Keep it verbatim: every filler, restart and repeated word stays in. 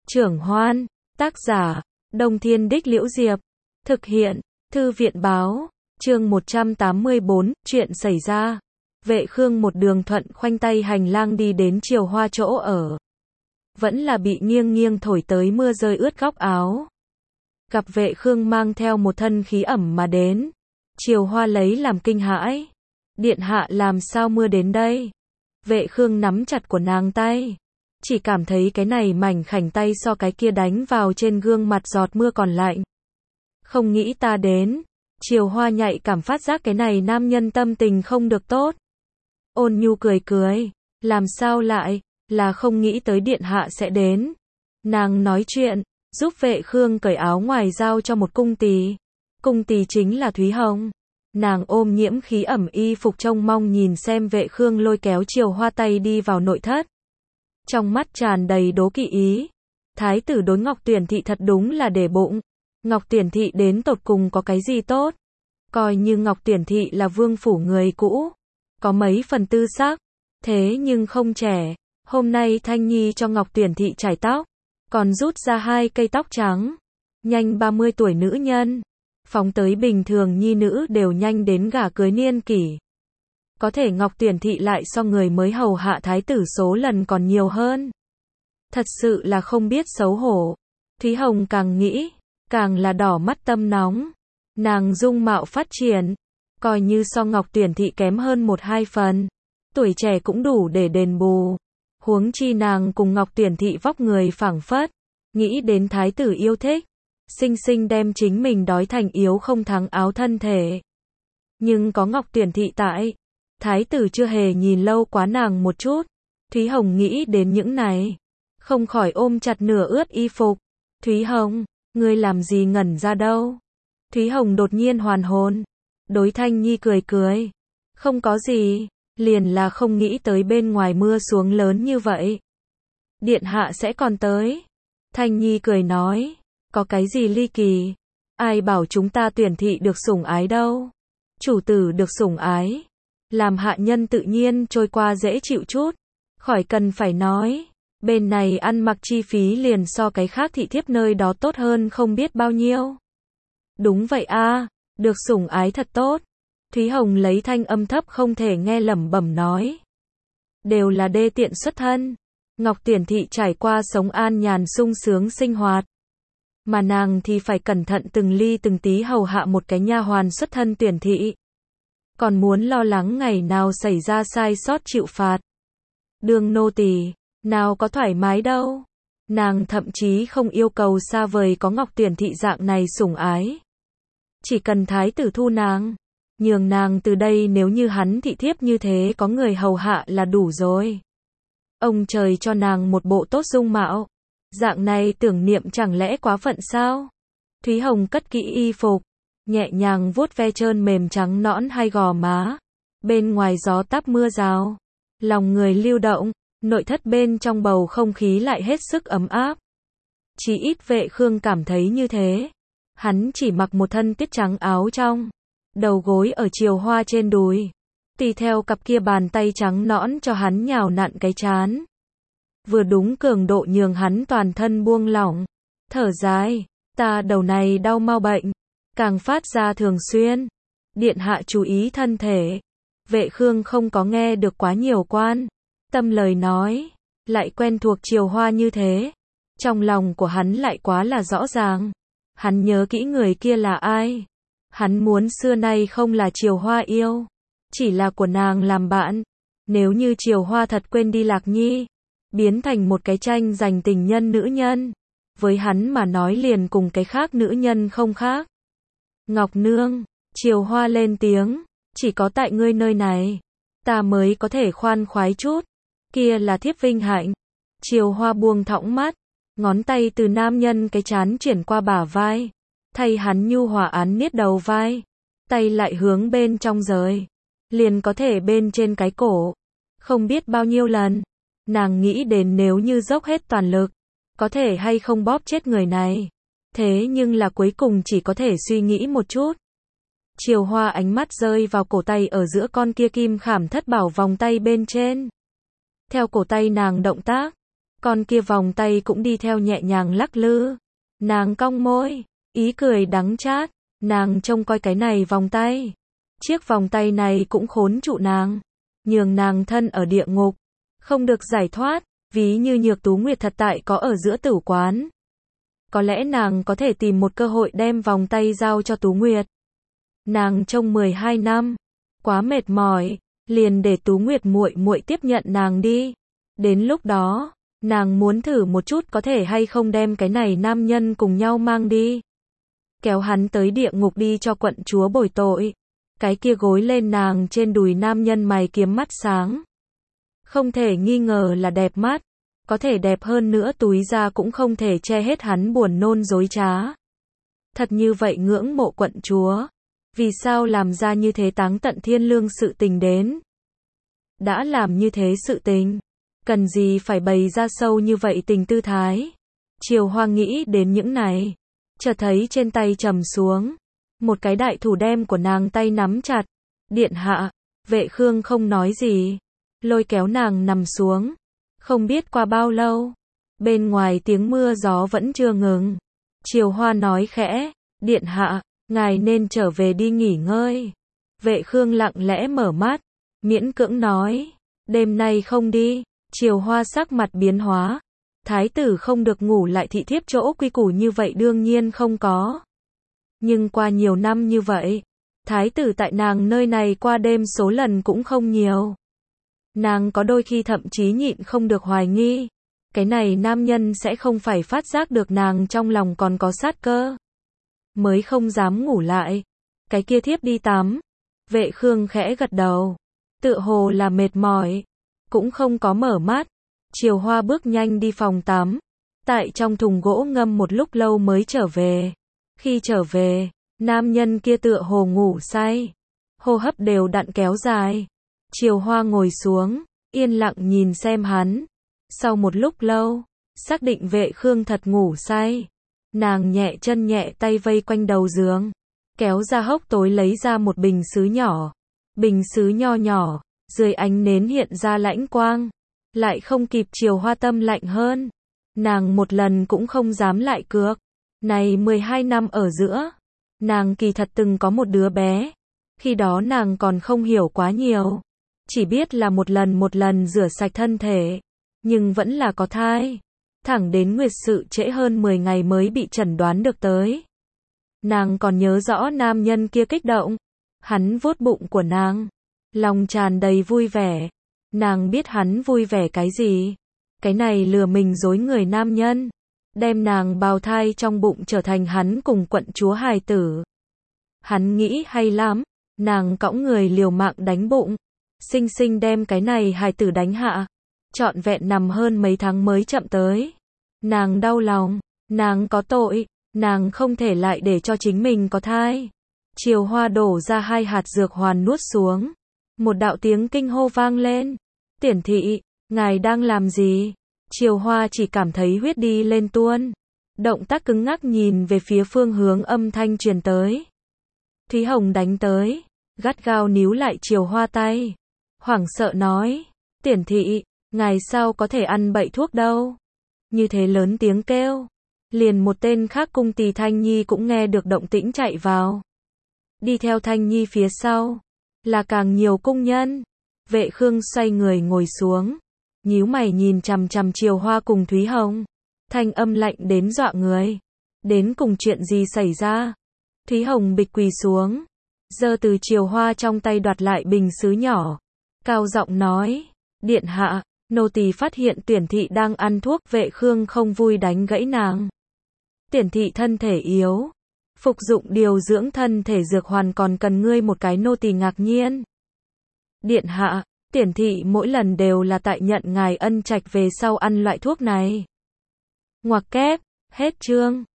Trưởng Hoan, tác giả, Đông Thiên Đích Liễu Diệp, thực hiện, Thư viện Báo, chương một trăm tám mươi bốn, chuyện xảy ra. Vệ Khương một đường thuận khoanh tay hành lang đi đến Triều Hoa chỗ ở. Vẫn là bị nghiêng nghiêng thổi tới mưa rơi ướt góc áo. Gặp Vệ Khương mang theo một thân khí ẩm mà đến. Triều Hoa lấy làm kinh hãi. Điện hạ làm sao mưa đến đây? Vệ Khương nắm chặt của nàng tay. Chỉ cảm thấy cái này mảnh khảnh tay so cái kia đánh vào trên gương mặt giọt mưa còn lạnh. Không nghĩ ta đến. Triều Hoa nhạy cảm phát giác cái này nam nhân tâm tình không được tốt. Ôn nhu cười cười. Làm sao lại, là không nghĩ tới điện hạ sẽ đến. Nàng nói chuyện, giúp Vệ Khương cởi áo ngoài giao cho một cung tỳ. Cung tỳ chính là Thúy Hồng. Nàng ôm nhiễm khí ẩm y phục trông mong nhìn xem Vệ Khương lôi kéo Triều Hoa tay đi vào nội thất. Trong mắt tràn đầy đố kỵ ý. Thái tử đối Ngọc Tuyển Thị thật đúng là để bụng. Ngọc Tuyển Thị đến tột cùng có cái gì tốt? Coi như Ngọc Tuyển Thị là vương phủ người cũ. Có mấy phần tư sắc. Thế nhưng không trẻ. Hôm nay Thanh Nhi cho Ngọc Tuyển Thị chải tóc. Còn rút ra hai cây tóc trắng. Nhanh ba mươi tuổi nữ nhân. Phóng tới bình thường nhi nữ đều nhanh đến gả cưới niên kỷ. Có thể Ngọc Tuyển Thị lại so người mới hầu hạ thái tử số lần còn nhiều hơn. Thật sự là không biết xấu hổ. Thúy Hồng càng nghĩ, càng là đỏ mắt tâm nóng. Nàng dung mạo phát triển, coi như so Ngọc Tuyển Thị kém hơn một hai phần. Tuổi trẻ cũng đủ để đền bù. Huống chi nàng cùng Ngọc Tuyển Thị vóc người phảng phất. Nghĩ đến thái tử yêu thích. Sinh sinh đem chính mình đói thành yếu không thắng áo thân thể. Nhưng có Ngọc Tuyển Thị tại. Thái tử chưa hề nhìn lâu quá nàng một chút. Thúy Hồng nghĩ đến những này. Không khỏi ôm chặt nửa ướt y phục. Thúy Hồng, ngươi làm gì ngẩn ra đâu? Thúy Hồng đột nhiên hoàn hồn. Đối Thanh Nhi cười cười. Không có gì, liền là không nghĩ tới bên ngoài mưa xuống lớn như vậy. Điện hạ sẽ còn tới. Thanh Nhi cười nói. Có cái gì ly kỳ? Ai bảo chúng ta Tuyển Thị được sủng ái đâu? Chủ tử được sủng ái. Làm hạ nhân tự nhiên trôi qua dễ chịu chút. Khỏi cần phải nói. Bên này ăn mặc chi phí liền so cái khác thị thiếp nơi đó tốt hơn không biết bao nhiêu. Đúng vậy a, được sủng ái thật tốt. Thúy Hồng lấy thanh âm thấp không thể nghe lẩm bẩm nói. Đều là đê tiện xuất thân. Ngọc Tuyển Thị trải qua sống an nhàn sung sướng sinh hoạt. Mà nàng thì phải cẩn thận từng ly từng tí hầu hạ một cái nha hoàn xuất thân Tuyển Thị. Còn muốn lo lắng ngày nào xảy ra sai sót chịu phạt. Đương nô tỳ, nào có thoải mái đâu. Nàng thậm chí không yêu cầu xa vời có Ngọc Tuyển Thị dạng này sủng ái. Chỉ cần thái tử thu nàng, nhường nàng từ đây nếu như hắn thị thiếp như thế có người hầu hạ là đủ rồi. Ông trời cho nàng một bộ tốt dung mạo. Dạng này tưởng niệm chẳng lẽ quá phận sao? Thúy Hồng cất kỹ y phục. Nhẹ nhàng vuốt ve trơn mềm trắng nõn hai gò má. Bên ngoài gió táp mưa rào. Lòng người lưu động. Nội thất bên trong bầu không khí lại hết sức ấm áp. Chỉ ít Vệ Khương cảm thấy như thế. Hắn chỉ mặc một thân tiết trắng áo trong. Đầu gối ở Triều Hoa trên đùi. Tùy theo cặp kia bàn tay trắng nõn cho hắn nhào nặn cái trán. Vừa đúng cường độ nhường hắn toàn thân buông lỏng. Thở dài. Ta đầu này đau mau bệnh. Càng phát ra thường xuyên. Điện hạ chú ý thân thể. Vệ Khương không có nghe được quá nhiều quan tâm lời nói. Lại quen thuộc Triều Hoa như thế. Trong lòng của hắn lại quá là rõ ràng. Hắn nhớ kỹ người kia là ai. Hắn muốn xưa nay không là Triều Hoa yêu. Chỉ là của nàng làm bạn. Nếu như Triều Hoa thật quên đi Lạc Nhi. Biến thành một cái tranh giành tình nhân nữ nhân. Với hắn mà nói liền cùng cái khác nữ nhân không khác. Ngọc Nương, Triều Hoa lên tiếng. Chỉ có tại ngươi nơi này. Ta mới có thể khoan khoái chút. Kia là thiếp vinh hạnh. Triều Hoa buông thõng mắt. Ngón tay từ nam nhân cái trán chuyển qua bả vai. Thay hắn nhu hòa án niết đầu vai. Tay lại hướng bên trong rời. Liền có thể bên trên cái cổ. Không biết bao nhiêu lần. Nàng nghĩ đến nếu như dốc hết toàn lực. Có thể hay không bóp chết người này. Thế nhưng là cuối cùng chỉ có thể suy nghĩ một chút. Triều Hoa ánh mắt rơi vào cổ tay ở giữa con kia kim khảm thất bảo vòng tay bên trên. Theo cổ tay nàng động tác. Con kia vòng tay cũng đi theo nhẹ nhàng lắc lư. Nàng cong môi, ý cười đắng chát, nàng trông coi cái này vòng tay. Chiếc vòng tay này cũng khốn trụ nàng, nhường nàng thân ở địa ngục, không được giải thoát, ví như Nhược Tú Nguyệt thật tại có ở giữa tử quán. Có lẽ nàng có thể tìm một cơ hội đem vòng tay giao cho Tú Nguyệt. Nàng trông mười hai năm, quá mệt mỏi, liền để Tú Nguyệt muội muội tiếp nhận nàng đi. Đến lúc đó, nàng muốn thử một chút có thể hay không đem cái này nam nhân cùng nhau mang đi. Kéo hắn tới địa ngục đi cho quận chúa bồi tội. Cái kia gối lên nàng trên đùi nam nhân mày kiếm mắt sáng. Không thể nghi ngờ là đẹp mắt. Có thể đẹp hơn nữa túi ra cũng không thể che hết hắn buồn nôn dối trá. Thật như vậy ngưỡng mộ quận chúa. Vì sao làm ra như thế táng tận thiên lương sự tình đến? Đã làm như thế sự tình, cần gì phải bày ra sâu như vậy tình tư thái? Triều Hoa nghĩ đến những này, chợt thấy trên tay trầm xuống, một cái đại thủ đem của nàng tay nắm chặt. Điện hạ, Vệ Khương không nói gì, lôi kéo nàng nằm xuống. Không biết qua bao lâu, bên ngoài tiếng mưa gió vẫn chưa ngừng. Triều Hoa nói khẽ, điện hạ, ngài nên trở về đi nghỉ ngơi. Vệ Khương lặng lẽ mở mắt, miễn cưỡng nói, đêm nay không đi. Triều Hoa sắc mặt biến hóa, thái tử không được ngủ lại thị thiếp chỗ quy củ như vậy đương nhiên không có. Nhưng qua nhiều năm như vậy, thái tử tại nàng nơi này qua đêm số lần cũng không nhiều. Nàng có đôi khi thậm chí nhịn không được hoài nghi, cái này nam nhân sẽ không phải phát giác được nàng trong lòng còn có sát cơ, mới không dám ngủ lại. Cái kia thiếp đi tắm. Vệ Khương khẽ gật đầu, tựa hồ là mệt mỏi, cũng không có mở mắt. Triều Hoa bước nhanh đi phòng tắm, tại trong thùng gỗ ngâm một lúc lâu mới trở về. Khi trở về, nam nhân kia tựa hồ ngủ say, hô hấp đều đặn kéo dài. Triều Hoa ngồi xuống, yên lặng nhìn xem hắn. Sau một lúc lâu, xác định Vệ Khương thật ngủ say, nàng nhẹ chân nhẹ tay vây quanh đầu giường, kéo ra hốc tối lấy ra một bình sứ nhỏ. Bình sứ nho nhỏ, dưới ánh nến hiện ra lãnh quang, lại không kịp Triều Hoa tâm lạnh hơn. Nàng một lần cũng không dám lại cược. Này mười hai năm ở giữa, nàng kỳ thật từng có một đứa bé. Khi đó nàng còn không hiểu quá nhiều, chỉ biết là một lần một lần rửa sạch thân thể, nhưng vẫn là có thai. Thẳng đến nguyệt sự trễ hơn mười ngày mới bị chẩn đoán được tới. Nàng còn nhớ rõ nam nhân kia kích động, hắn vuốt bụng của nàng, lòng tràn đầy vui vẻ. Nàng biết hắn vui vẻ cái gì? Cái này lừa mình dối người nam nhân, đem nàng bào thai trong bụng trở thành hắn cùng quận chúa hài tử. Hắn nghĩ hay lắm, nàng cõng người liều mạng đánh bụng, xinh xinh đem cái này hài tử đánh hạ, trọn vẹn nằm hơn mấy tháng mới chậm tới. Nàng đau lòng, nàng có tội, nàng không thể lại để cho chính mình có thai. Triều Hoa đổ ra hai hạt dược hoàn nuốt xuống. Một đạo tiếng kinh hô vang lên. Tiển thị, ngài đang làm gì? Triều Hoa chỉ cảm thấy huyết đi lên tuôn. Động tác cứng ngắc nhìn về phía phương hướng âm thanh truyền tới. Thúy Hồng đánh tới, gắt gao níu lại Triều Hoa tay. Hoảng sợ nói, Tiển thị, ngài sao có thể ăn bậy thuốc đâu? Như thế lớn tiếng kêu. Liền một tên khác cung tỳ Thanh Nhi cũng nghe được động tĩnh chạy vào. Đi theo Thanh Nhi phía sau là càng nhiều cung nhân. Vệ Khương xoay người ngồi xuống, nhíu mày nhìn chằm chằm Triều Hoa cùng Thúy Hồng, thanh âm lạnh đến dọa người. Đến cùng chuyện gì xảy ra? Thúy Hồng bịch quỳ xuống, giơ từ Triều Hoa trong tay đoạt lại bình sứ nhỏ, cao giọng nói, điện hạ, nô tỳ phát hiện Tiển thị đang ăn thuốc. Vệ Khương không vui đánh gãy nàng. Tiển thị thân thể yếu, phục dụng điều dưỡng thân thể dược hoàn còn cần ngươi một cái nô tỳ ngạc nhiên. Điện hạ, Tiển thị mỗi lần đều là tại nhận ngài ân trạch về sau ăn loại thuốc này. Ngoặc kép, hết chương.